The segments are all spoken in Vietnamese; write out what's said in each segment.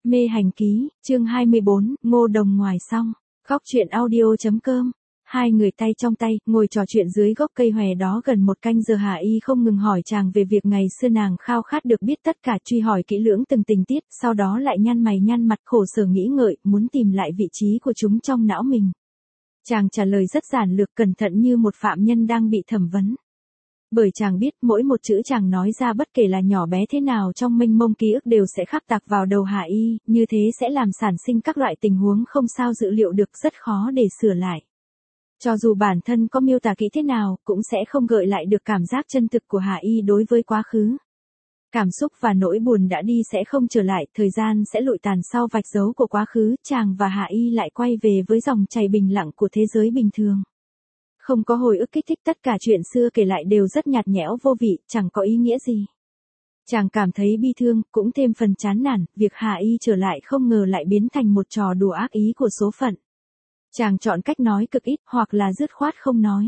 Mê hành ký, chương 24, Ngô Đồng ngoài xong. Góc truyện audio.com. Hai người tay trong tay, ngồi trò chuyện dưới gốc cây hòe đó gần một canh giờ. Hà Y không ngừng hỏi chàng về việc ngày xưa nàng khao khát được biết tất cả, truy hỏi kỹ lưỡng từng tình tiết, sau đó lại nhăn mày nhăn mặt khổ sở nghĩ ngợi, muốn tìm lại vị trí của chúng trong não mình. Chàng trả lời rất giản lược, cẩn thận như một phạm nhân đang bị thẩm vấn. Bởi chàng biết mỗi một chữ chàng nói ra bất kể là nhỏ bé thế nào trong mênh mông ký ức đều sẽ khắc tạc vào đầu Hà Y, như thế sẽ làm sản sinh các loại tình huống không sao dự liệu được, rất khó để sửa lại. Cho dù bản thân có miêu tả kỹ thế nào, cũng sẽ không gợi lại được cảm giác chân thực của Hà Y đối với quá khứ. Cảm xúc và nỗi buồn đã đi sẽ không trở lại, thời gian sẽ lụi tàn sau vạch dấu của quá khứ, chàng và Hà Y lại quay về với dòng chảy bình lặng của thế giới bình thường. Không có hồi ức kích thích, tất cả chuyện xưa kể lại đều rất nhạt nhẽo vô vị, chẳng có ý nghĩa gì. Chàng cảm thấy bi thương, cũng thêm phần chán nản, việc Hà Y trở lại không ngờ lại biến thành một trò đùa ác ý của số phận. Chàng chọn cách nói cực ít, hoặc là dứt khoát không nói.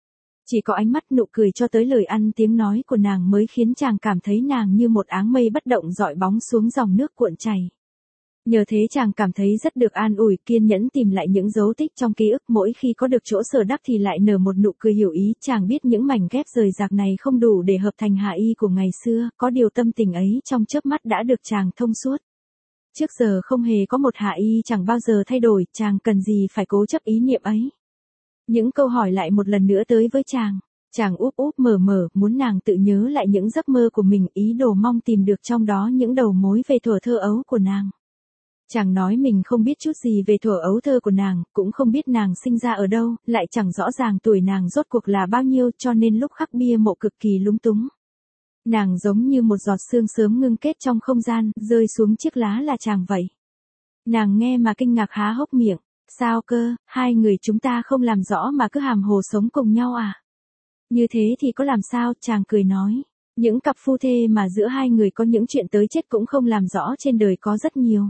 Chỉ có ánh mắt, nụ cười cho tới lời ăn tiếng nói của nàng mới khiến chàng cảm thấy nàng như một áng mây bất động dọi bóng xuống dòng nước cuộn chảy. Nhờ thế chàng cảm thấy rất được an ủi, kiên nhẫn tìm lại những dấu tích trong ký ức, mỗi khi có được chỗ sờ đắp thì lại nở một nụ cười hiểu ý. Chàng biết những mảnh ghép rời rạc này không đủ để hợp thành Hà Y của ngày xưa, có điều tâm tình ấy trong chớp mắt đã được chàng thông suốt. Trước giờ không hề có một Hà Y chẳng bao giờ thay đổi, chàng cần gì phải cố chấp ý niệm ấy. Những câu hỏi lại một lần nữa tới với chàng. Chàng úp úp mở mở, muốn nàng tự nhớ lại những giấc mơ của mình, ý đồ mong tìm được trong đó những đầu mối về thuở thơ ấu của nàng. Chàng nói mình không biết chút gì về thuở ấu thơ của nàng, cũng không biết nàng sinh ra ở đâu, lại chẳng rõ ràng tuổi nàng rốt cuộc là bao nhiêu, cho nên lúc khắc bia mộ cực kỳ lúng túng. Nàng giống như một giọt sương sớm ngưng kết trong không gian, rơi xuống chiếc lá là chàng vậy. Nàng nghe mà kinh ngạc há hốc miệng. Sao cơ, hai người chúng ta không làm rõ mà cứ hàm hồ sống cùng nhau à? Như thế thì có làm sao, chàng cười nói. Những cặp phu thê mà giữa hai người có những chuyện tới chết cũng không làm rõ trên đời có rất nhiều.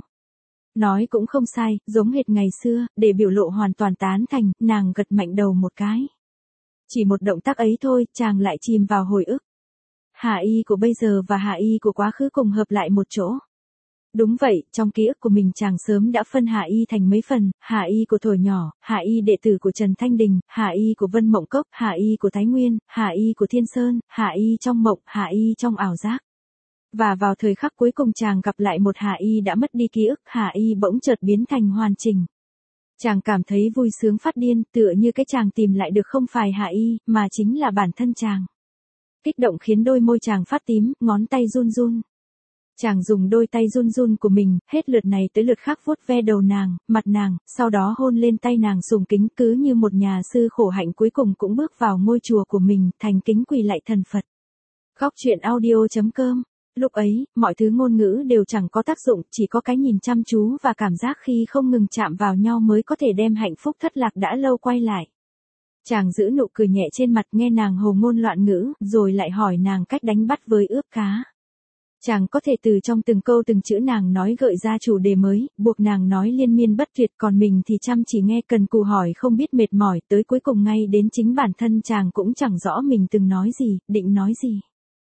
Nói cũng không sai, giống hệt ngày xưa, để biểu lộ hoàn toàn tán thành, nàng gật mạnh đầu một cái. Chỉ một động tác ấy thôi, chàng lại chìm vào hồi ức. Hà Y của bây giờ và Hà Y của quá khứ cùng hợp lại một chỗ. Đúng vậy, trong ký ức của mình chàng sớm đã phân Hà Y thành mấy phần, Hà Y của thuở nhỏ, Hà Y đệ tử của Trần Thanh Đình, Hà Y của Vân Mộng Cốc, Hà Y của Thái Nguyên, Hà Y của Thiên Sơn, Hà Y trong mộng, Hà Y trong ảo giác. Và vào thời khắc cuối cùng chàng gặp lại một Hà Y đã mất đi ký ức, Hà Y bỗng chợt biến thành hoàn chỉnh. Chàng cảm thấy vui sướng phát điên, tựa như cái chàng tìm lại được không phải Hà Y, mà chính là bản thân chàng. Kích động khiến đôi môi chàng phát tím, ngón tay run run. Chàng dùng đôi tay run run của mình, hết lượt này tới lượt khác vuốt ve đầu nàng, mặt nàng, sau đó hôn lên tay nàng sùng kính, cứ như một nhà sư khổ hạnh cuối cùng cũng bước vào ngôi chùa của mình, thành kính quỳ lạy thần Phật. Góc truyện audio.com. Lúc ấy, mọi thứ ngôn ngữ đều chẳng có tác dụng, chỉ có cái nhìn chăm chú và cảm giác khi không ngừng chạm vào nhau mới có thể đem hạnh phúc thất lạc đã lâu quay lại. Chàng giữ nụ cười nhẹ trên mặt, nghe nàng hồ ngôn loạn ngữ, rồi lại hỏi nàng cách đánh bắt với ướp cá. Chàng có thể từ trong từng câu từng chữ nàng nói gợi ra chủ đề mới, buộc nàng nói liên miên bất tuyệt, còn mình thì chăm chỉ nghe cần cù hỏi không biết mệt mỏi, tới cuối cùng ngay đến chính bản thân chàng cũng chẳng rõ mình từng nói gì, định nói gì.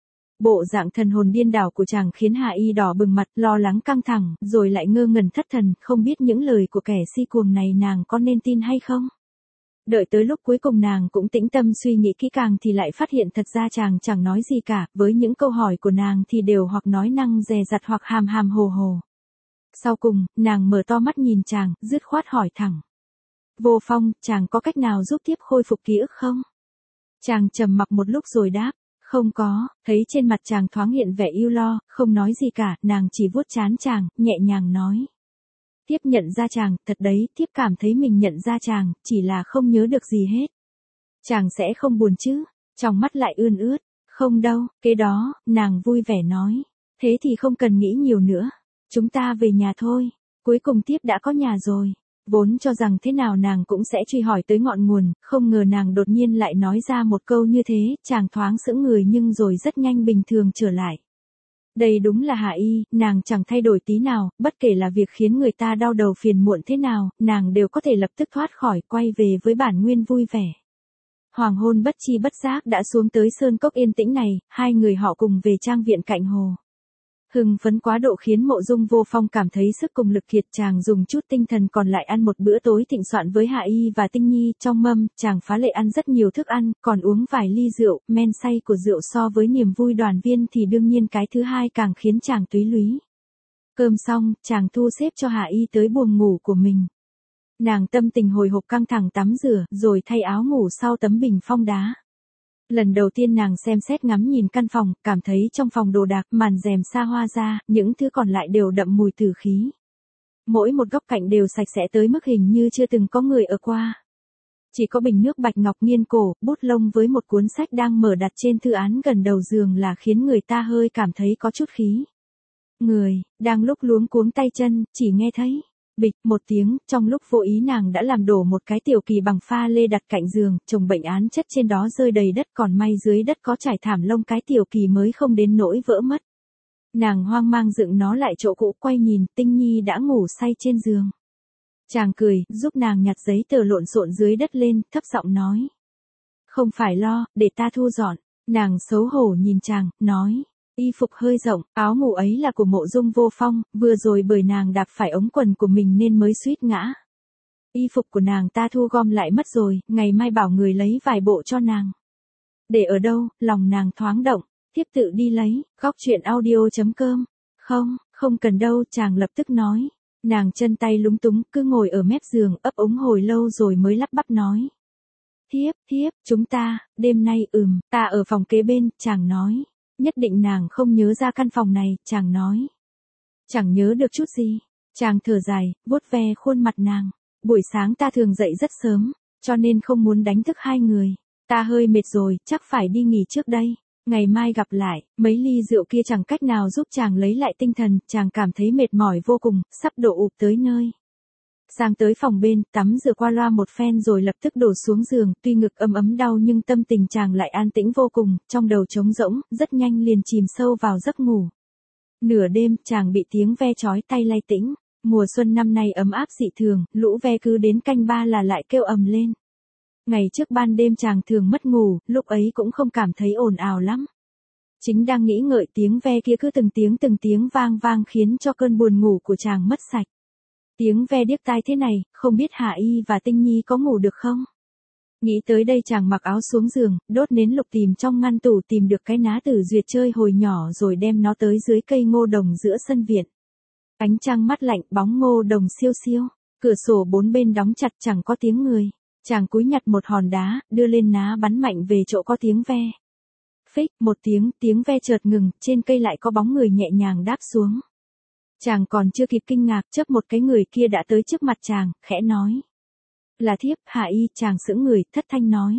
Bộ dạng thần hồn điên đảo của chàng khiến Hà Y đỏ bừng mặt, lo lắng căng thẳng, rồi lại ngơ ngẩn thất thần, không biết những lời của kẻ si cuồng này nàng có nên tin hay không. Đợi tới lúc cuối cùng nàng cũng tĩnh tâm suy nghĩ kỹ càng thì lại phát hiện thật ra chàng chẳng nói gì cả, với những câu hỏi của nàng thì đều hoặc nói năng dè dặt hoặc hàm hàm hồ hồ. Sau cùng, nàng mở to mắt nhìn chàng, dứt khoát hỏi thẳng. Vô Phong, chàng có cách nào giúp tiếp khôi phục ký ức không? Chàng trầm mặc một lúc rồi đáp, không có. Thấy trên mặt chàng thoáng hiện vẻ ưu lo, không nói gì cả, nàng chỉ vuốt trán chàng, nhẹ nhàng nói. Tiếp nhận ra chàng, thật đấy, tiếp cảm thấy mình nhận ra chàng, chỉ là không nhớ được gì hết. Chàng sẽ không buồn chứ? Trong mắt lại ươn ướt. Không đâu, cái đó, nàng vui vẻ nói. Thế thì không cần nghĩ nhiều nữa. Chúng ta về nhà thôi. Cuối cùng tiếp đã có nhà rồi. Vốn cho rằng thế nào nàng cũng sẽ truy hỏi tới ngọn nguồn, không ngờ nàng đột nhiên lại nói ra một câu như thế, chàng thoáng sững người nhưng rồi rất nhanh bình thường trở lại. Đây đúng là Hà Y, nàng chẳng thay đổi tí nào, bất kể là việc khiến người ta đau đầu phiền muộn thế nào, nàng đều có thể lập tức thoát khỏi, quay về với bản nguyên vui vẻ. Hoàng hôn bất chi bất giác đã xuống tới sơn cốc yên tĩnh này, hai người họ cùng về trang viện cạnh hồ. Hưng phấn quá độ khiến Mộ Dung Vô Phong cảm thấy sức cùng lực kiệt, chàng dùng chút tinh thần còn lại ăn một bữa tối thịnh soạn với Hạ Y và Tinh Nhi, trong mâm, chàng phá lệ ăn rất nhiều thức ăn, còn uống vài ly rượu, men say của rượu so với niềm vui đoàn viên thì đương nhiên cái thứ hai càng khiến chàng túy lúy. Cơm xong, chàng thu xếp cho Hạ Y tới buồng ngủ của mình. Nàng tâm tình hồi hộp căng thẳng tắm rửa, rồi thay áo ngủ sau tấm bình phong đá. Lần đầu tiên nàng xem xét ngắm nhìn căn phòng, cảm thấy trong phòng đồ đạc, màn rèm xa hoa ra, những thứ còn lại đều đậm mùi tử khí. Mỗi một góc cạnh đều sạch sẽ tới mức hình như chưa từng có người ở qua. Chỉ có bình nước bạch ngọc nghiên cổ, bút lông với một cuốn sách đang mở đặt trên thư án gần đầu giường là khiến người ta hơi cảm thấy có chút khí. Người, đang lúc luống cuống tay chân, chỉ nghe thấy bịch một tiếng, trong lúc vô ý nàng đã làm đổ một cái tiểu kỳ bằng pha lê đặt cạnh giường, chồng bệnh án chất trên đó rơi đầy đất, còn may dưới đất có trải thảm lông cái tiểu kỳ mới không đến nỗi vỡ mất. Nàng hoang mang dựng nó lại chỗ cũ, quay nhìn, Tinh Nhi đã ngủ say trên giường. Chàng cười, giúp nàng nhặt giấy tờ lộn xộn dưới đất lên, thấp giọng nói. Không phải lo, để ta thu dọn. Nàng xấu hổ nhìn chàng, nói. Y phục hơi rộng, áo ngủ ấy là của Mộ Dung Vô Phong, vừa rồi bởi nàng đạp phải ống quần của mình nên mới suýt ngã. Y phục của nàng ta thu gom lại mất rồi, ngày mai bảo người lấy vài bộ cho nàng. Để ở đâu, lòng nàng thoáng động, tiếp tự đi lấy, góc chuyện audio.com. Không cần đâu, chàng lập tức nói. Nàng chân tay lúng túng, cứ ngồi ở mép giường, ấp úng hồi lâu rồi mới lắp bắp nói. Thiếp, chúng ta, đêm nay ta ở phòng kế bên, chàng nói. Nhất định nàng không nhớ ra căn phòng này, chàng nói. Chẳng nhớ được chút gì. Chàng thở dài, vuốt ve khuôn mặt nàng. Buổi sáng ta thường dậy rất sớm, cho nên không muốn đánh thức hai người. Ta hơi mệt rồi, chắc phải đi nghỉ trước đây. Ngày mai gặp lại, mấy ly rượu kia chẳng cách nào giúp chàng lấy lại tinh thần, chàng cảm thấy mệt mỏi vô cùng, sắp đổ ụp tới nơi. Sang tới phòng bên, tắm rửa qua loa một phen rồi lập tức đổ xuống giường, tuy ngực ấm đau nhưng tâm tình chàng lại an tĩnh vô cùng, trong đầu trống rỗng, rất nhanh liền chìm sâu vào giấc ngủ. Nửa đêm, chàng bị tiếng ve chói tay lay tĩnh, mùa xuân năm nay ấm áp dị thường, lũ ve cứ đến canh ba là lại kêu ầm lên. Ngày trước ban đêm chàng thường mất ngủ, lúc ấy cũng không cảm thấy ồn ào lắm. Chính đang nghĩ ngợi tiếng ve kia cứ từng tiếng vang khiến cho cơn buồn ngủ của chàng mất sạch. Tiếng ve điếc tai thế này, không biết Hạ Y và Tinh Nhi có ngủ được không? Nghĩ tới đây chàng mặc áo xuống giường, đốt nến lục tìm trong ngăn tủ tìm được cái ná Tử Duyệt chơi hồi nhỏ rồi đem nó tới dưới cây ngô đồng giữa sân viện. Ánh trăng mát lạnh, bóng ngô đồng siêu siêu, cửa sổ bốn bên đóng chặt chẳng có tiếng người. Chàng cúi nhặt một hòn đá, đưa lên ná bắn mạnh về chỗ có tiếng ve. Phích, một tiếng ve chợt ngừng, trên cây lại có bóng người nhẹ nhàng đáp xuống. Chàng còn chưa kịp kinh ngạc, chớp một cái người kia đã tới trước mặt chàng, khẽ nói. Là thiếp, Hạ Y, chàng sững người, thất thanh nói.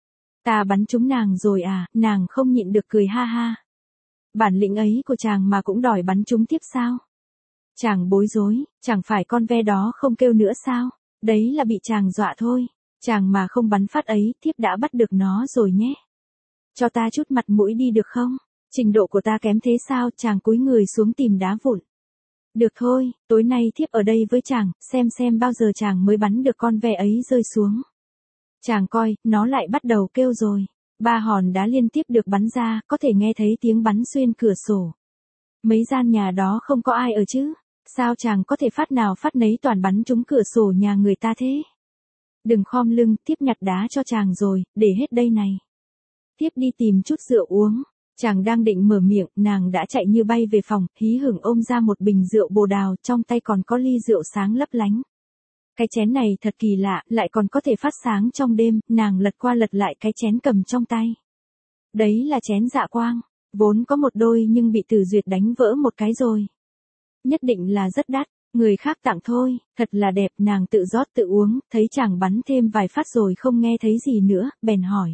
Ta bắn trúng nàng rồi à, nàng không nhịn được cười ha ha. Bản lĩnh ấy của chàng mà cũng đòi bắn trúng thiếp sao? Chàng bối rối, chẳng phải con ve đó không kêu nữa sao? Đấy là bị chàng dọa thôi. Chàng mà không bắn phát ấy, thiếp đã bắt được nó rồi nhé. Cho ta chút mặt mũi đi được không? Trình độ của ta kém thế sao? Chàng cúi người xuống tìm đá vụn. Được thôi, tối nay thiếp ở đây với chàng, xem bao giờ chàng mới bắn được con ve ấy rơi xuống. Chàng coi, nó lại bắt đầu kêu rồi. 3 hòn đá liên tiếp được bắn ra, có thể nghe thấy tiếng bắn xuyên cửa sổ. Mấy gian nhà đó không có ai ở chứ? Sao chàng có thể phát nào phát nấy toàn bắn trúng cửa sổ nhà người ta thế? Đừng khom lưng, thiếp nhặt đá cho chàng rồi, để hết đây này. Thiếp đi tìm chút rượu uống. Chàng đang định mở miệng, nàng đã chạy như bay về phòng, hí hửng ôm ra một bình rượu bồ đào, trong tay còn có ly rượu sáng lấp lánh. Cái chén này thật kỳ lạ, lại còn có thể phát sáng trong đêm, nàng lật qua lật lại cái chén cầm trong tay. Đấy là chén dạ quang, vốn có một đôi nhưng bị Tử Duyệt đánh vỡ một cái rồi. Nhất định là rất đắt, người khác tặng thôi, thật là đẹp, nàng tự rót tự uống, thấy chàng bắn thêm vài phát rồi không nghe thấy gì nữa, bèn hỏi.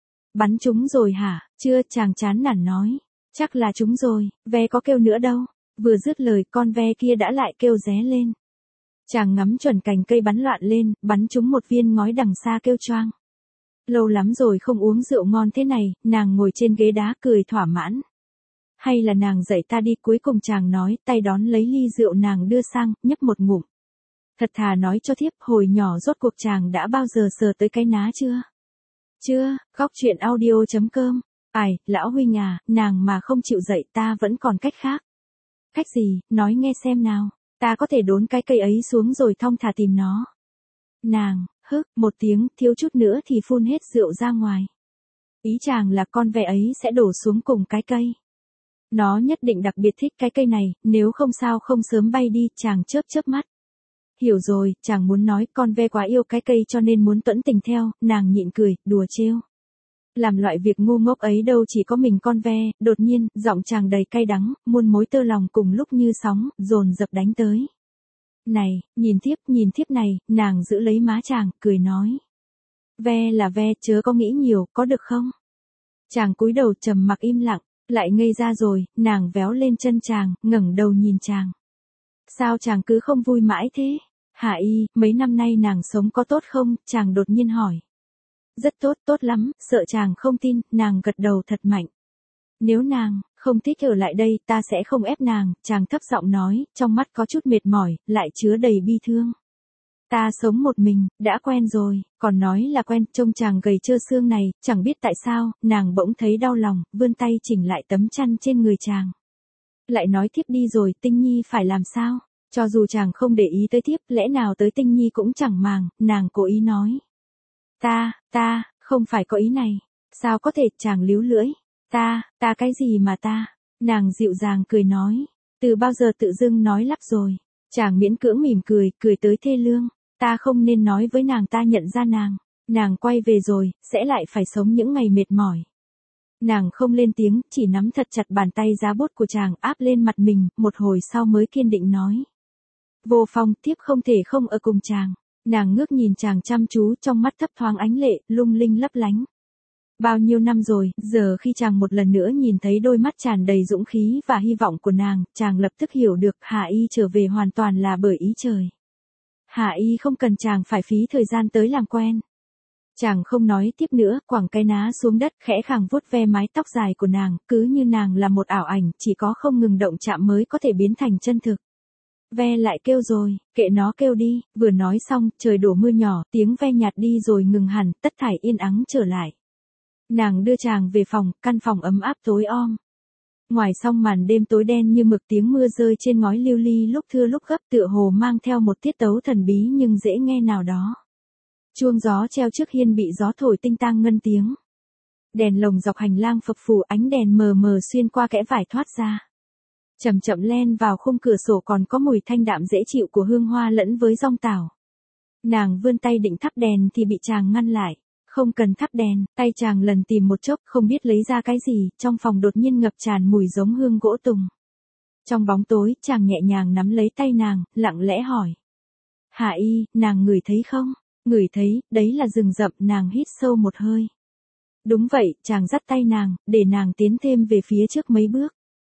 Bắn trúng rồi hả? Chưa, chàng chán nản nói. Chắc là trúng rồi, ve có kêu nữa đâu. Vừa dứt lời con ve kia đã lại kêu ré lên. Chàng ngắm chuẩn cành cây bắn loạn lên, bắn trúng một viên ngói đằng xa kêu choang. Lâu lắm rồi không uống rượu ngon thế này, nàng ngồi trên ghế đá cười thỏa mãn. Hay là nàng dạy ta đi, cuối cùng chàng nói, tay đón lấy ly rượu nàng đưa sang, nhấp một ngụm. Thật thà nói cho thiếp, hồi nhỏ rốt cuộc chàng đã bao giờ sờ tới cái ná chưa? Chưa, góc chuyện audio.com. Ai, lão huynh à, nàng mà không chịu dạy ta vẫn còn cách khác. Khách gì, nói nghe xem nào. Ta có thể đốn cái cây ấy xuống rồi thong thả tìm nó. Nàng, hức, một tiếng, thiếu chút nữa thì phun hết rượu ra ngoài. Ý chàng là con ve ấy sẽ đổ xuống cùng cái cây. Nó nhất định đặc biệt thích cái cây này, nếu không sao không sớm bay đi, chàng chớp chớp mắt. Hiểu rồi, chàng muốn nói con ve quá yêu cái cây cho nên muốn tuẫn tình theo, nàng nhịn cười, đùa trêu. Làm loại việc ngu ngốc ấy đâu chỉ có mình con ve, đột nhiên, giọng chàng đầy cay đắng, muôn mối tơ lòng cùng lúc như sóng, dồn dập đánh tới. Này, nhìn thiếp này, nàng giữ lấy má chàng, cười nói. Ve là ve, chớ có nghĩ nhiều, có được không? Chàng cúi đầu trầm mặc im lặng, lại ngây ra rồi, nàng véo lên chân chàng, ngẩng đầu nhìn chàng. Sao chàng cứ không vui mãi thế? Hạ Y, mấy năm nay nàng sống có tốt không? Chàng đột nhiên hỏi. Rất tốt, tốt lắm, sợ chàng không tin, nàng gật đầu thật mạnh. Nếu nàng không thích ở lại đây, ta sẽ không ép nàng, chàng thấp giọng nói, trong mắt có chút mệt mỏi, lại chứa đầy bi thương. Ta sống một mình, đã quen rồi, còn nói là quen, trông chàng gầy trơ xương này, chẳng biết tại sao, nàng bỗng thấy đau lòng, vươn tay chỉnh lại tấm chăn trên người chàng. Lại nói thiếp đi rồi, Tinh Nhi phải làm sao? Cho dù chàng không để ý tới thiếp, lẽ nào tới Tinh Nhi cũng chẳng màng, nàng cố ý nói. Ta, không phải có ý này. Sao có thể, chàng líu lưỡi. Ta cái gì mà ta? Nàng dịu dàng cười nói. Từ bao giờ tự dưng nói lắp rồi. Chàng miễn cưỡng mỉm cười, cười tới thê lương. Ta không nên nói với nàng ta nhận ra nàng. Nàng quay về rồi, sẽ lại phải sống những ngày mệt mỏi. Nàng không lên tiếng, chỉ nắm thật chặt bàn tay giá bút của chàng áp lên mặt mình, một hồi sau mới kiên định nói. Vô Phong, thiếp không thể không ở cùng chàng. Nàng ngước nhìn chàng chăm chú, trong mắt thấp thoáng ánh lệ, lung linh lấp lánh. Bao nhiêu năm rồi, giờ khi chàng một lần nữa nhìn thấy đôi mắt tràn đầy dũng khí và hy vọng của nàng, chàng lập tức hiểu được Hạ Y trở về hoàn toàn là bởi ý trời. Hạ Y không cần chàng phải phí thời gian tới làm quen. Chàng không nói tiếp nữa, quẳng cái ná xuống đất, khẽ khàng vuốt ve mái tóc dài của nàng, cứ như nàng là một ảo ảnh, chỉ có không ngừng động chạm mới có thể biến thành chân thực. Ve lại kêu rồi, kệ nó kêu đi, vừa nói xong, trời đổ mưa nhỏ, tiếng ve nhạt đi rồi ngừng hẳn, tất thảy yên ắng trở lại. Nàng đưa chàng về phòng, căn phòng ấm áp tối om. Ngoài song màn đêm tối đen như mực, tiếng mưa rơi trên ngói lưu ly lúc thưa lúc gấp, tựa hồ mang theo một tiết tấu thần bí nhưng dễ nghe nào đó. Chuông gió treo trước hiên bị gió thổi tinh tang ngân tiếng. Đèn lồng dọc hành lang phập phù, ánh đèn mờ mờ xuyên qua kẽ vải thoát ra. Chậm chậm len vào khung cửa sổ, còn có mùi thanh đạm dễ chịu của hương hoa lẫn với dong tảo. Nàng vươn tay định thắp đèn thì bị chàng ngăn lại. Không cần thắp đèn, tay chàng lần tìm một chốc không biết lấy ra cái gì, trong phòng đột nhiên ngập tràn mùi giống hương gỗ tùng. Trong bóng tối, chàng nhẹ nhàng nắm lấy tay nàng, lặng lẽ hỏi. Hạ Y, nàng ngửi thấy không? Ngửi thấy, đấy là rừng rậm, nàng hít sâu một hơi. Đúng vậy, chàng dắt tay nàng, để nàng tiến thêm về phía trước mấy bước.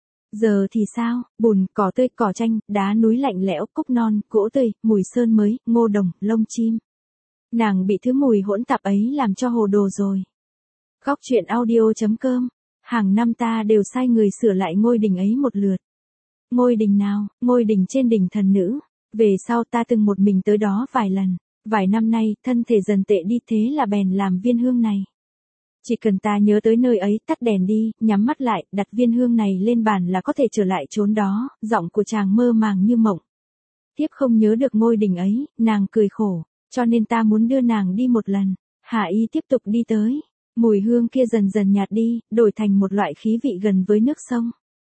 Giờ thì sao, bùn, cỏ tươi, cỏ tranh, đá núi lạnh lẽo, cúc non, gỗ tươi, mùi sơn mới, ngô đồng, lông chim. Nàng bị thứ mùi hỗn tạp ấy làm cho hồ đồ rồi. Góc truyện audio.com. Hàng năm ta đều sai người sửa lại ngôi đình ấy một lượt. Ngôi đình nào? Ngôi đình trên đỉnh thần nữ. Về sau ta từng một mình tới đó vài lần. Vài năm nay, thân thể dần tệ đi, thế là bèn làm viên hương này. Chỉ cần ta nhớ tới nơi ấy, tắt đèn đi, nhắm mắt lại, đặt viên hương này lên bàn là có thể trở lại chốn đó. Giọng của chàng mơ màng như mộng. Thiếp không nhớ được ngôi đình ấy, nàng cười khổ. Cho nên ta muốn đưa nàng đi một lần. Hạ Y tiếp tục đi tới. Mùi hương kia dần dần nhạt đi, đổi thành một loại khí vị gần với nước sông.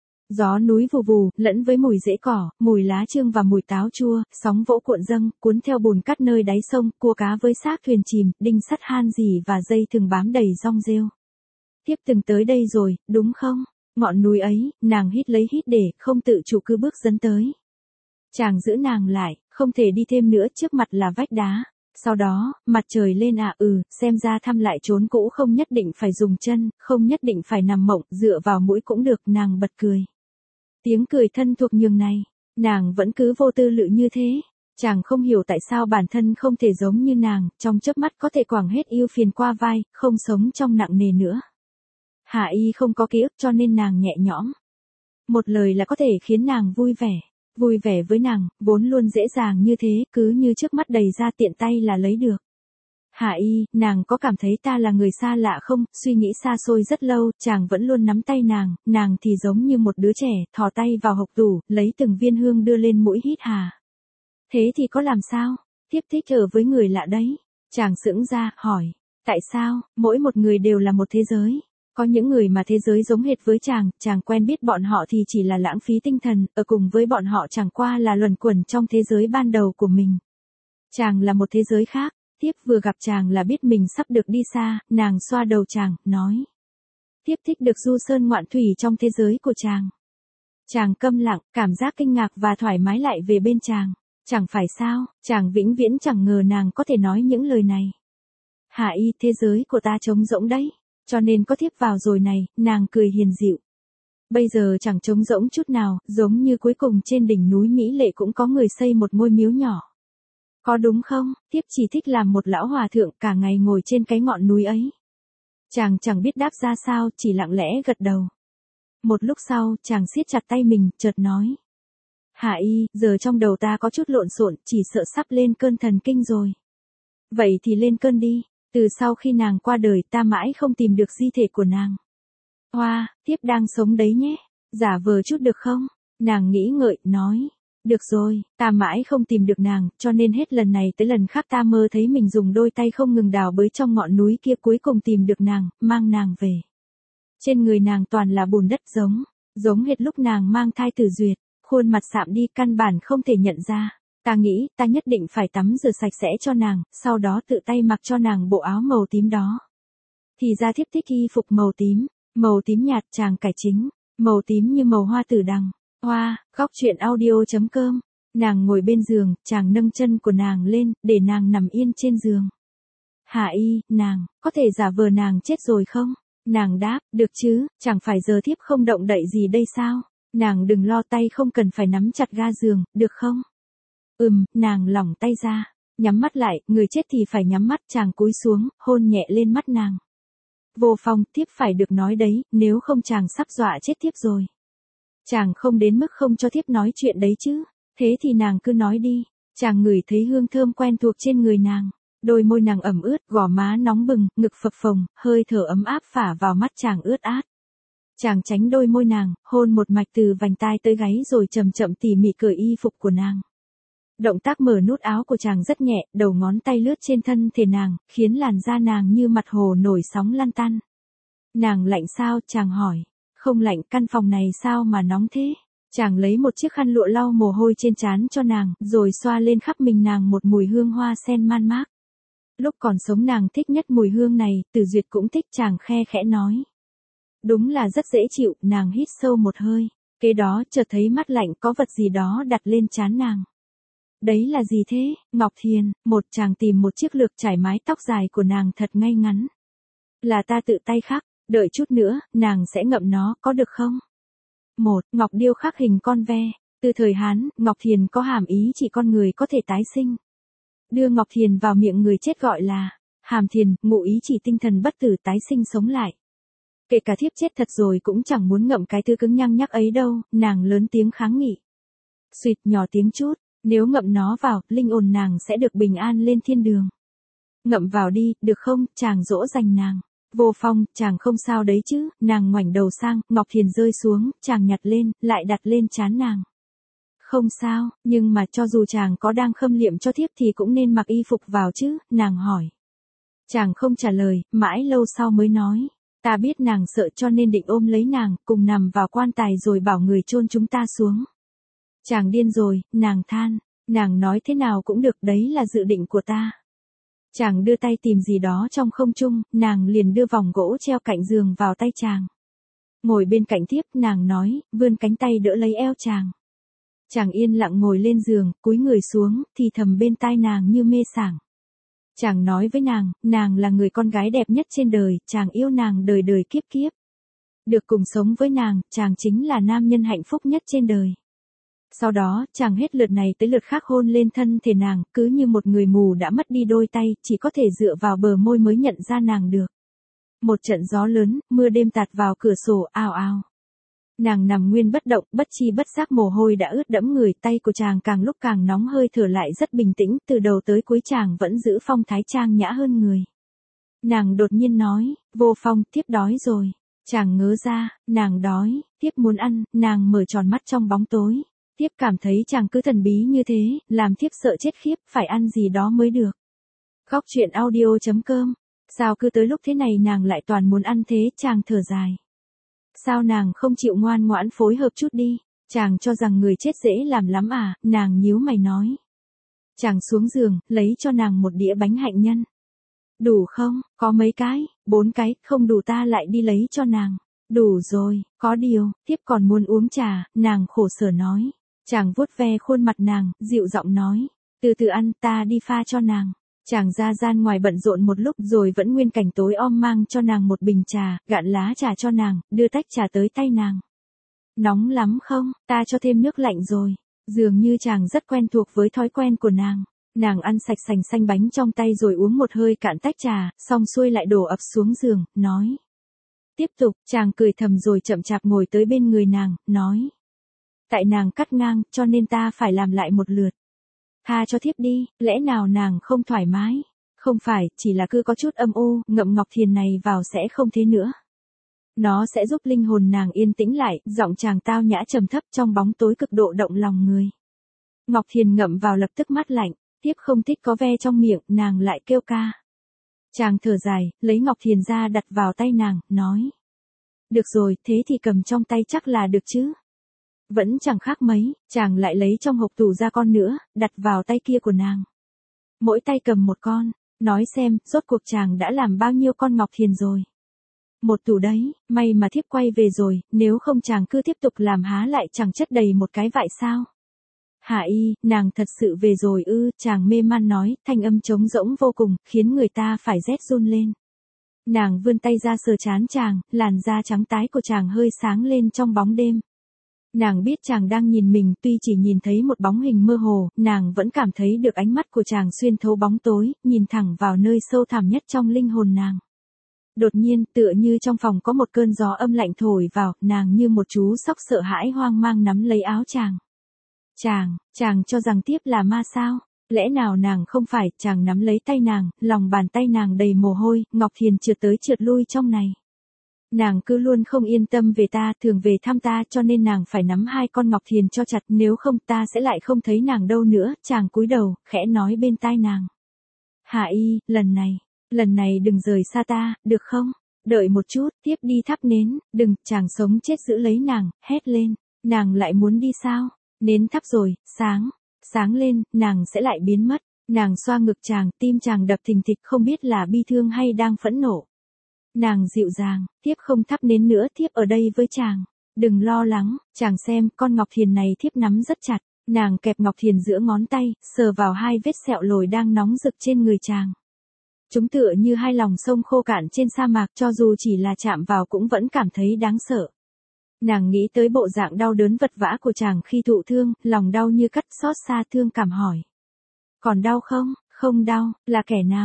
Gió núi vù vù, lẫn với mùi rễ cỏ, mùi lá chương và mùi táo chua, sóng vỗ cuộn dâng, cuốn theo bùn cát nơi đáy sông, cua cá với xác thuyền chìm, đinh sắt han rỉ và dây thừng bám đầy rong rêu. Tiếp từng tới đây rồi, đúng không? Ngọn núi ấy, nàng hít lấy hít để, không tự chủ cứ bước dấn tới. Chàng giữ nàng lại, không thể đi thêm nữa, trước mặt là vách đá. Sau đó, mặt trời lên xem ra thăm lại chốn cũ không nhất định phải dùng chân, không nhất định phải nằm mộng, dựa vào mũi cũng được, nàng bật cười. Tiếng cười thân thuộc nhường này, nàng vẫn cứ vô tư lự như thế. Chàng không hiểu tại sao bản thân không thể giống như nàng, trong chớp mắt có thể quẳng hết ưu phiền qua vai, không sống trong nặng nề nữa. Hạ Y không có ký ức cho nên nàng nhẹ nhõm. Một lời là có thể khiến nàng vui vẻ. Vui vẻ với nàng, vốn luôn dễ dàng như thế, cứ như trước mắt đầy ra tiện tay là lấy được. Hạ Y, nàng có cảm thấy ta là người xa lạ không? Suy nghĩ xa xôi rất lâu, chàng vẫn luôn nắm tay nàng thì giống như một đứa trẻ, thò tay vào hộc tủ, lấy từng viên hương đưa lên mũi hít hà. Thế thì có làm sao? Tiếp thích ở với người lạ đấy. Chàng sững ra, hỏi. Tại sao? Mỗi một người đều là một thế giới. Có những người mà thế giới giống hệt với chàng quen biết bọn họ thì chỉ là lãng phí tinh thần, ở cùng với bọn họ chẳng qua là luẩn quẩn trong thế giới ban đầu của mình. Chàng là một thế giới khác. Tiếp vừa gặp chàng là biết mình sắp được đi xa, nàng xoa đầu chàng, nói. Tiếp thích được du sơn ngoạn thủy trong thế giới của chàng. Chàng câm lặng, cảm giác kinh ngạc và thoải mái lại về bên chàng. Chẳng phải sao, chàng vĩnh viễn chẳng ngờ nàng có thể nói những lời này. Hạ Y, thế giới của ta trống rỗng đấy, cho nên có thiếp vào rồi này, nàng cười hiền dịu. Bây giờ chẳng trống rỗng chút nào, giống như cuối cùng trên đỉnh núi Mỹ Lệ cũng có người xây một ngôi miếu nhỏ. Có đúng không? Thiếp chỉ thích làm một lão hòa thượng cả ngày ngồi trên cái ngọn núi ấy. Chàng chẳng biết đáp ra sao, chỉ lặng lẽ gật đầu. Một lúc sau, chàng siết chặt tay mình, chợt nói. Hạ Y, giờ trong đầu ta có chút lộn xộn, chỉ sợ sắp lên cơn thần kinh rồi. Vậy thì lên cơn đi, từ sau khi nàng qua đời ta mãi không tìm được di thể của nàng. Hoa, tiếp đang sống đấy nhé, giả vờ chút được không? Nàng nghĩ ngợi, nói. Được rồi, ta mãi không tìm được nàng, cho nên hết lần này tới lần khác ta mơ thấy mình dùng đôi tay không ngừng đào bới trong ngọn núi kia, cuối cùng tìm được nàng, mang nàng về. Trên người nàng toàn là bùn đất giống hệt lúc nàng mang thai Tử Duyệt, khuôn mặt sạm đi căn bản không thể nhận ra. Ta nghĩ ta nhất định phải tắm rửa sạch sẽ cho nàng, sau đó tự tay mặc cho nàng bộ áo màu tím đó. Thì ra thiếp thích y phục màu tím nhạt, chàng cải chính, màu tím như màu hoa tử đằng. Hoa, góc chuyện audio.com. Nàng ngồi bên giường, chàng nâng chân của nàng lên, để nàng nằm yên trên giường. Hạ Y, nàng, có thể giả vờ nàng chết rồi không? Nàng đáp, được chứ, chẳng phải giờ thiếp không động đậy gì đây sao? Nàng đừng lo, tay không cần phải nắm chặt ga giường, được không? Nàng lỏng tay ra, nhắm mắt lại, người chết thì phải nhắm mắt, chàng cúi xuống, hôn nhẹ lên mắt nàng. Vô Phong, thiếp phải được nói đấy, nếu không chàng sắp dọa chết thiếp rồi. Chàng không đến mức không cho thiếp nói chuyện đấy chứ, thế thì nàng cứ nói đi. Chàng ngửi thấy hương thơm quen thuộc trên người nàng, đôi môi nàng ẩm ướt, gò má nóng bừng, ngực phập phồng, hơi thở ấm áp phả vào mắt chàng ướt át. Chàng tránh đôi môi nàng, hôn một mạch từ vành tai tới gáy rồi chậm chậm tỉ mỉ cởi y phục của nàng. Động tác mở nút áo của chàng rất nhẹ, đầu ngón tay lướt trên thân thể nàng, khiến làn da nàng như mặt hồ nổi sóng lăn tăn. Nàng lạnh sao? Chàng hỏi. Không lạnh, căn phòng này sao mà nóng thế? Chàng lấy một chiếc khăn lụa lau mồ hôi trên trán cho nàng, rồi xoa lên khắp mình nàng một mùi hương hoa sen man mác. Lúc còn sống nàng thích nhất mùi hương này, Tử Duyệt cũng thích, chàng khe khẽ nói. Đúng là rất dễ chịu, nàng hít sâu một hơi. Kế đó chợt thấy mắt lạnh, có vật gì đó đặt lên trán nàng. Đấy là gì thế? Ngọc Thiền. Chàng tìm một chiếc lược trải mái tóc dài của nàng thật ngay ngắn. Là ta tự tay khắc, đợi chút nữa, nàng sẽ ngậm nó, có được không? Ngọc điêu khắc hình con ve. Từ thời Hán, Ngọc Thiền có hàm ý chỉ con người có thể tái sinh. Đưa Ngọc Thiền vào miệng người chết gọi là hàm thiền, ngụ ý chỉ tinh thần bất tử tái sinh sống lại. Kể cả thiếp chết thật rồi cũng chẳng muốn ngậm cái thứ cứng nhăng nhắc ấy đâu, nàng lớn tiếng kháng nghị. Suýt, nhỏ tiếng chút, nếu ngậm nó vào, linh hồn nàng sẽ được bình an lên thiên đường. Ngậm vào đi, được không? Chàng dỗ dành nàng. Vô Phong, chàng không sao đấy chứ? Nàng ngoảnh đầu sang, Ngọc Thiền rơi xuống, chàng nhặt lên, lại đặt lên trán nàng. Không sao, nhưng mà cho dù chàng có đang khâm liệm cho thiếp thì cũng nên mặc y phục vào chứ? Nàng hỏi. Chàng không trả lời, mãi lâu sau mới nói. Ta biết nàng sợ cho nên định ôm lấy nàng, cùng nằm vào quan tài rồi bảo người chôn chúng ta xuống. Chàng điên rồi, nàng than. Nàng nói thế nào cũng được, đấy là dự định của ta. Chàng đưa tay tìm gì đó trong không trung, nàng liền đưa vòng gỗ treo cạnh giường vào tay chàng. Ngồi bên cạnh thiếp, nàng nói, vươn cánh tay đỡ lấy eo chàng. Chàng yên lặng ngồi lên giường, cúi người xuống, thì thầm bên tai nàng như mê sảng. Chàng nói với nàng là người con gái đẹp nhất trên đời, chàng yêu nàng đời đời kiếp kiếp. Được cùng sống với nàng, chàng chính là nam nhân hạnh phúc nhất trên đời. Sau đó, chàng hết lượt này tới lượt khác hôn lên thân thể nàng, cứ như một người mù đã mất đi đôi tay, chỉ có thể dựa vào bờ môi mới nhận ra nàng được. Một trận gió lớn, mưa đêm tạt vào cửa sổ, ào ào. Nàng nằm nguyên bất động, bất chi bất giác mồ hôi đã ướt đẫm người, tay của chàng càng lúc càng nóng, hơi thở lại rất bình tĩnh, từ đầu tới cuối chàng vẫn giữ phong thái trang nhã hơn người. Nàng đột nhiên nói, Vô Phong, thiếp đói rồi. Chàng ngớ ra, nàng đói, thiếp muốn ăn, nàng mở tròn mắt trong bóng tối. Thiếp cảm thấy chàng cứ thần bí như thế, làm thiếp sợ chết khiếp, phải ăn gì đó mới được. Khóc chuyện audio.com. Sao cứ tới lúc thế này nàng lại toàn muốn ăn thế, chàng thở dài. Sao nàng không chịu ngoan ngoãn phối hợp chút đi, chàng cho rằng người chết dễ làm lắm à, nàng nhíu mày nói. Chàng xuống giường, lấy cho nàng một đĩa bánh hạnh nhân. Đủ không, có mấy cái, 4 cái, không đủ ta lại đi lấy cho nàng. Đủ rồi, có điều, thiếp còn muốn uống trà, nàng khổ sở nói. Chàng vuốt ve khuôn mặt nàng, dịu giọng nói. Từ từ ăn, ta đi pha cho nàng. Chàng ra gian ngoài bận rộn một lúc rồi vẫn nguyên cảnh tối om mang cho nàng một bình trà, gạn lá trà cho nàng, đưa tách trà tới tay nàng. Nóng lắm không, ta cho thêm nước lạnh rồi. Dường như chàng rất quen thuộc với thói quen của nàng. Nàng ăn sạch sành xanh bánh trong tay rồi uống một hơi cạn tách trà, xong xuôi lại đổ ập xuống giường, nói. Tiếp tục, chàng cười thầm rồi chậm chạp ngồi tới bên người nàng, nói. Tại nàng cắt ngang, cho nên ta phải làm lại một lượt. Tha cho thiếp đi, lẽ nào nàng không thoải mái? Không phải, chỉ là cứ có chút âm u, ngậm ngọc thiền này vào sẽ không thế nữa. Nó sẽ giúp linh hồn nàng yên tĩnh lại, giọng chàng tao nhã trầm thấp trong bóng tối cực độ động lòng người. Ngọc thiền ngậm vào lập tức mát lạnh, thiếp không thích có ve trong miệng, nàng lại kêu ca. Chàng thở dài, lấy ngọc thiền ra đặt vào tay nàng, nói. Được rồi, thế thì cầm trong tay chắc là được chứ. Vẫn chẳng khác mấy, chàng lại lấy trong hộp tủ ra con nữa, đặt vào tay kia của nàng. Mỗi tay cầm một con, nói xem, rốt cuộc chàng đã làm bao nhiêu con ngọc thiền rồi. Một tủ đấy, may mà thiếp quay về rồi, nếu không chàng cứ tiếp tục làm há lại chẳng chất đầy một cái vại sao. Hạ y, nàng thật sự về rồi ư, chàng mê man nói, thanh âm trống rỗng vô cùng, khiến người ta phải rét run lên. Nàng vươn tay ra sờ trán chàng, làn da trắng tái của chàng hơi sáng lên trong bóng đêm. Nàng biết chàng đang nhìn mình, tuy chỉ nhìn thấy một bóng hình mơ hồ, nàng vẫn cảm thấy được ánh mắt của chàng xuyên thấu bóng tối, nhìn thẳng vào nơi sâu thẳm nhất trong linh hồn nàng. Đột nhiên, tựa như trong phòng có một cơn gió âm lạnh thổi vào, nàng như một chú sóc sợ hãi hoang mang nắm lấy áo chàng. Chàng cho rằng tiếp là ma sao? Lẽ nào nàng không phải, chàng nắm lấy tay nàng, lòng bàn tay nàng đầy mồ hôi, Ngọc Thiền trượt tới trượt lui trong này. Nàng cứ luôn không yên tâm về ta, thường về thăm ta, cho nên nàng phải nắm hai con Ngọc Thiền cho chặt, nếu không ta sẽ lại không thấy nàng đâu nữa. Chàng cúi đầu, khẽ nói bên tai nàng. Hạ y, lần này đừng rời xa ta, được không? Đợi một chút, tiếp đi thắp nến, đừng, chàng sống chết giữ lấy nàng, hét lên. Nàng lại muốn đi sao? Nến thắp rồi, sáng lên, nàng sẽ lại biến mất. Nàng xoa ngực chàng, tim chàng đập thình thịch, không biết là bi thương hay đang phẫn nộ. Nàng dịu dàng, thiếp không thắp nến nữa, thiếp ở đây với chàng. Đừng lo lắng, chàng xem, con ngọc thiền này thiếp nắm rất chặt. Nàng kẹp ngọc thiền giữa ngón tay, sờ vào hai vết sẹo lồi đang nóng rực trên người chàng. Chúng tựa như hai lòng sông khô cạn trên sa mạc, cho dù chỉ là chạm vào cũng vẫn cảm thấy đáng sợ. Nàng nghĩ tới bộ dạng đau đớn vật vã của chàng khi thụ thương, lòng đau như cắt, xót xa thương cảm hỏi. Còn đau không? Không đau, là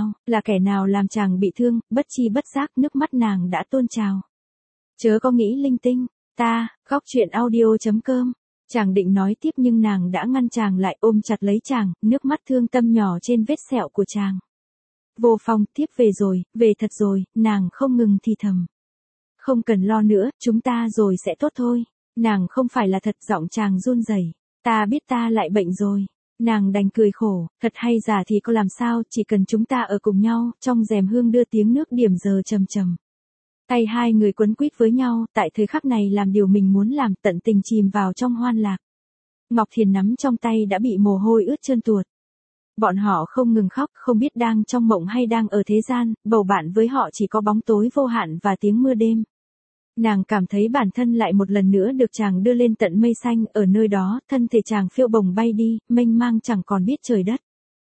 kẻ nào làm chàng bị thương, bất chi bất giác nước mắt nàng đã tuôn trào. Chớ có nghĩ linh tinh, khóc chuyện audio.com. Chàng định nói tiếp nhưng nàng đã ngăn chàng lại, ôm chặt lấy chàng, nước mắt thương tâm nhỏ trên vết sẹo của chàng. Vô Phong, tiếp về rồi, về thật rồi, nàng không ngừng thì thầm. Không cần lo nữa, chúng ta rồi sẽ tốt thôi. Nàng không phải là thật, giọng chàng run rẩy. Ta biết ta lại bệnh rồi. Nàng đành cười khổ, thật hay giả thì có làm sao, chỉ cần chúng ta ở cùng nhau, trong rèm hương đưa tiếng nước điểm giờ trầm trầm. Tay hai người quấn quýt với nhau, tại thời khắc này làm điều mình muốn làm, tận tình chìm vào trong hoan lạc. Ngọc Thiền nắm trong tay đã bị mồ hôi ướt trơn tuột. Bọn họ không ngừng khóc, không biết đang trong mộng hay đang ở thế gian, bầu bạn với họ chỉ có bóng tối vô hạn và tiếng mưa đêm. Nàng cảm thấy bản thân lại một lần nữa được chàng đưa lên tận mây xanh, ở nơi đó, thân thể chàng phiêu bồng bay đi, mênh mang chẳng còn biết trời đất.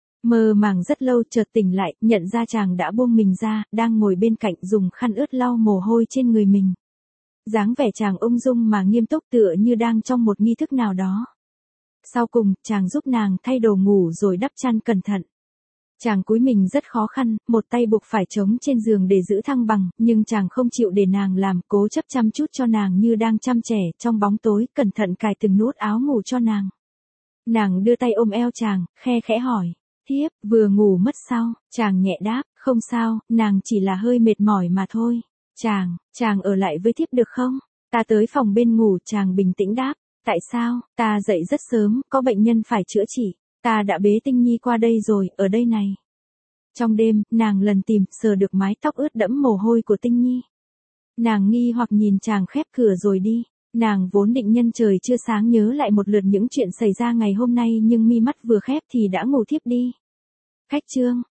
Mơ màng rất lâu, chợt tỉnh lại, nhận ra chàng đã buông mình ra, đang ngồi bên cạnh dùng khăn ướt lau mồ hôi trên người mình. Dáng vẻ chàng ung dung mà nghiêm túc tựa như đang trong một nghi thức nào đó. Sau cùng, chàng giúp nàng thay đồ ngủ rồi đắp chăn cẩn thận. Chàng cúi mình rất khó khăn, một tay buộc phải chống trên giường để giữ thăng bằng, nhưng chàng không chịu để nàng làm, cố chấp chăm chút cho nàng như đang chăm trẻ, trong bóng tối, cẩn thận cài từng nút áo ngủ cho nàng. Nàng đưa tay ôm eo chàng, khe khẽ hỏi, thiếp, vừa ngủ mất sao? Chàng nhẹ đáp, không sao, nàng chỉ là hơi mệt mỏi mà thôi. Chàng ở lại với thiếp được không? Ta tới phòng bên ngủ, chàng bình tĩnh đáp, tại sao? Ta dậy rất sớm, có bệnh nhân phải chữa trị. Ta đã bế Tinh Nhi qua đây rồi, ở đây này. Trong đêm, nàng lần tìm, sờ được mái tóc ướt đẫm mồ hôi của Tinh Nhi. Nàng nghi hoặc nhìn chàng khép cửa rồi đi. Nàng vốn định nhân trời chưa sáng nhớ lại một lượt những chuyện xảy ra ngày hôm nay nhưng mi mắt vừa khép thì đã ngủ thiếp đi. Khách Trương,